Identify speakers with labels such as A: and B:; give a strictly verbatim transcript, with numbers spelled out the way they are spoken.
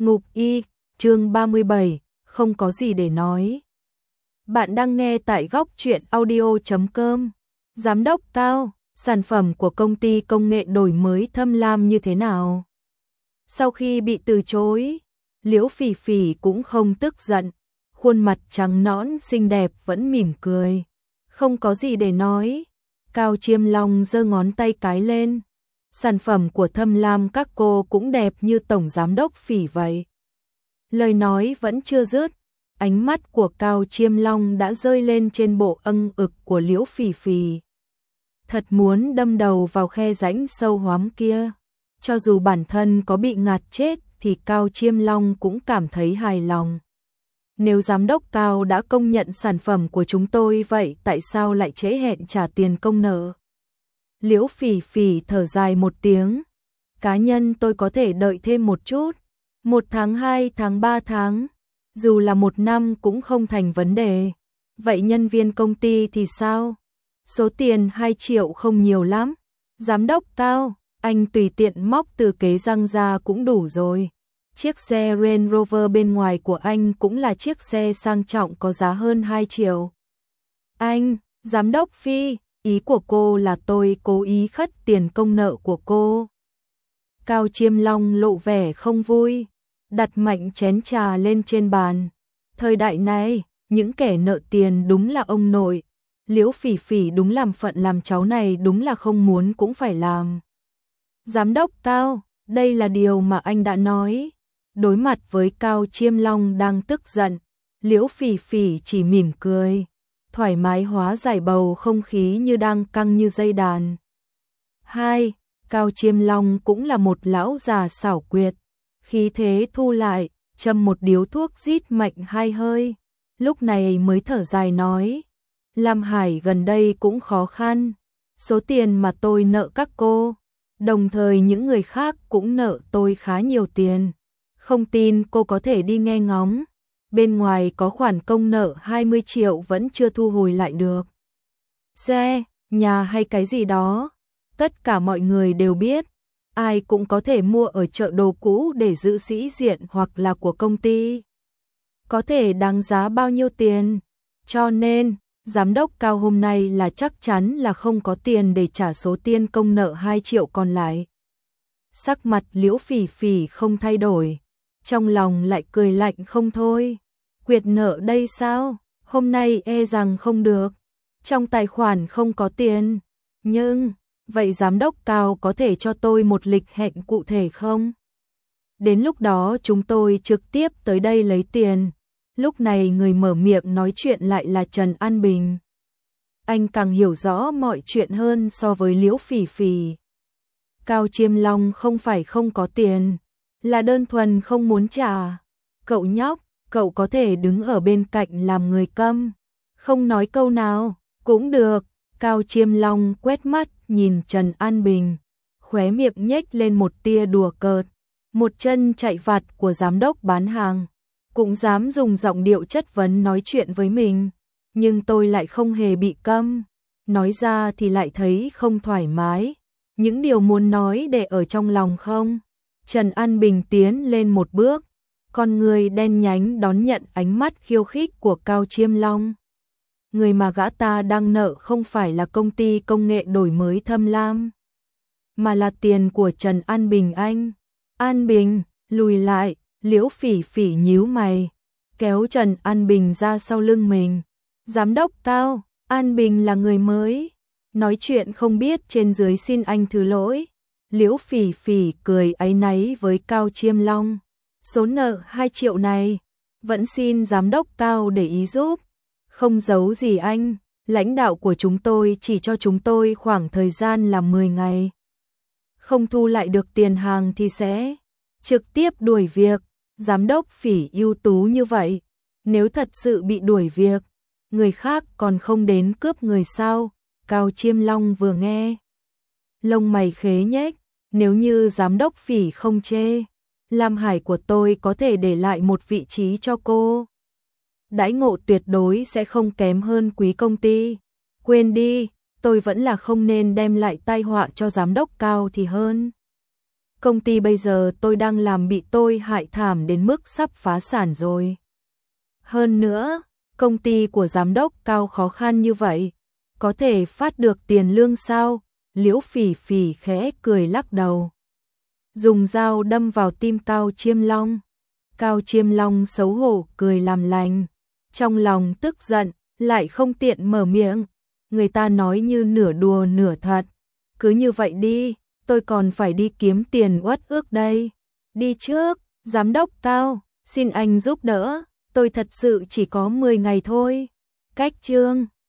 A: Ngục y, chương ba mươi bảy, không có gì để nói. Bạn đang nghe tại góc truyện audio chấm com. Giám đốc Cao, sản phẩm của công ty công nghệ đổi mới Thâm Lam như thế nào? Sau khi bị từ chối, Liễu Phỉ Phỉ cũng không tức giận, khuôn mặt trắng nõn xinh đẹp vẫn mỉm cười. Không có gì để nói. Cao Chiêm Long giơ ngón tay cái lên. Sản phẩm của Thâm Lam các cô cũng đẹp như tổng giám đốc Phỉ vậy. Lời nói vẫn chưa dứt, ánh mắt của Cao Chiêm Long đã rơi lên trên bộ âng ực của Liễu Phỉ Phỉ. Thật muốn đâm đầu vào khe rãnh sâu hoắm kia. Cho dù bản thân có bị ngạt chết thì Cao Chiêm Long cũng cảm thấy hài lòng. Nếu giám đốc Cao đã công nhận sản phẩm của chúng tôi vậy tại sao lại trễ hẹn trả tiền công nợ? Liễu Phỉ Phỉ thở dài một tiếng. Cá nhân tôi có thể đợi thêm một chút. Một tháng, hai tháng, ba tháng. Dù là một năm cũng không thành vấn đề. Vậy nhân viên công ty thì sao? Số tiền hai triệu không nhiều lắm. Giám đốc Cao, anh tùy tiện móc từ kế răng ra cũng đủ rồi. Chiếc xe Range Rover bên ngoài của anh cũng là chiếc xe sang trọng có giá hơn hai triệu. Anh, giám đốc Phi, ý của cô là tôi cố ý khất tiền công nợ của cô. Cao Chiêm Long lộ vẻ không vui, đặt mạnh chén trà lên trên bàn. Thời đại này, những kẻ nợ tiền đúng là ông nội. Liễu Phỉ Phỉ đúng làm phận làm cháu này đúng là không muốn cũng phải làm. Giám đốc Cao, đây là điều mà anh đã nói. Đối mặt với Cao Chiêm Long đang tức giận, Liễu Phỉ Phỉ chỉ mỉm cười, thoải mái hóa giải bầu không khí như đang căng như dây đàn. Hai, Cao Chiêm Long cũng là một lão già xảo quyệt, khí thế thu lại, châm một điếu thuốc rít mạnh hai hơi, lúc này mới thở dài nói, Lam Hải gần đây cũng khó khăn, số tiền mà tôi nợ các cô, đồng thời những người khác cũng nợ tôi khá nhiều tiền. Không tin cô có thể đi nghe ngóng. Bên ngoài có khoản công nợ hai mươi triệu vẫn chưa thu hồi lại được. Xe, nhà hay cái gì đó. Tất cả mọi người đều biết. Ai cũng có thể mua ở chợ đồ cũ để giữ sĩ diện hoặc là của công ty. Có thể đáng giá bao nhiêu tiền. Cho nên, giám đốc Cao hôm nay là chắc chắn là không có tiền để trả số tiền công nợ hai triệu còn lại. Sắc mặt Liễu Phỉ Phỉ không thay đổi. Trong lòng lại cười lạnh không thôi. Quyệt nợ đây sao? Hôm nay e rằng không được. Trong tài khoản không có tiền. Nhưng, vậy giám đốc Cao có thể cho tôi một lịch hẹn cụ thể không? Đến lúc đó chúng tôi trực tiếp tới đây lấy tiền. Lúc này người mở miệng nói chuyện lại là Trần An Bình. Anh càng hiểu rõ mọi chuyện hơn so với Liễu Phỉ Phỉ. Cao Chiêm Long không phải không có tiền. Là đơn thuần không muốn trả. Cậu nhóc, cậu có thể đứng ở bên cạnh làm người câm. Không nói câu nào, cũng được. Cao Chiêm Long quét mắt nhìn Trần An Bình. Khóe miệng nhếch lên một tia đùa cợt. Một chân chạy vặt của giám đốc bán hàng. Cũng dám dùng giọng điệu chất vấn nói chuyện với mình. Nhưng tôi lại không hề bị câm. Nói ra thì lại thấy không thoải mái. Những điều muốn nói để ở trong lòng không? Trần An Bình tiến lên một bước, con người đen nhánh đón nhận ánh mắt khiêu khích của Cao Chiêm Long. Người mà gã ta đang nợ không phải là công ty công nghệ đổi mới Thâm Lam, mà là tiền của Trần An Bình anh. An Bình, lùi lại, Liễu Phỉ Phỉ nhíu mày, kéo Trần An Bình ra sau lưng mình. Giám đốc Cao, An Bình là người mới, nói chuyện không biết trên dưới xin anh thứ lỗi. Liễu Phỉ Phỉ cười áy náy với Cao Chiêm Long. Số nợ hai triệu này, vẫn xin giám đốc Cao để ý giúp. Không giấu gì anh, lãnh đạo của chúng tôi chỉ cho chúng tôi khoảng thời gian là mười ngày. Không thu lại được tiền hàng thì sẽ trực tiếp đuổi việc. Giám đốc Phỉ ưu tú như vậy, nếu thật sự bị đuổi việc, người khác còn không đến cướp người sao? Cao Chiêm Long vừa nghe, lông mày khế nhếch. Nếu như giám đốc Phỉ không chê, Lam Hải của tôi có thể để lại một vị trí cho cô. Đãi ngộ tuyệt đối sẽ không kém hơn quý công ty. Quên đi, tôi vẫn là không nên đem lại tai họa cho giám đốc Cao thì hơn. Công ty bây giờ tôi đang làm bị tôi hại thảm đến mức sắp phá sản rồi. Hơn nữa, công ty của giám đốc Cao khó khăn như vậy, có thể phát được tiền lương sao? Liễu Phỉ Phỉ khẽ cười lắc đầu. Dùng dao đâm vào tim Cao Chiêm Long. Cao Chiêm Long xấu hổ cười làm lành. Trong lòng tức giận, lại không tiện mở miệng. Người ta nói như nửa đùa nửa thật. Cứ như vậy đi, tôi còn phải đi kiếm tiền uất ước đây. Đi trước, giám đốc Cao, xin anh giúp đỡ. Tôi thật sự chỉ có mười ngày thôi. Cách chương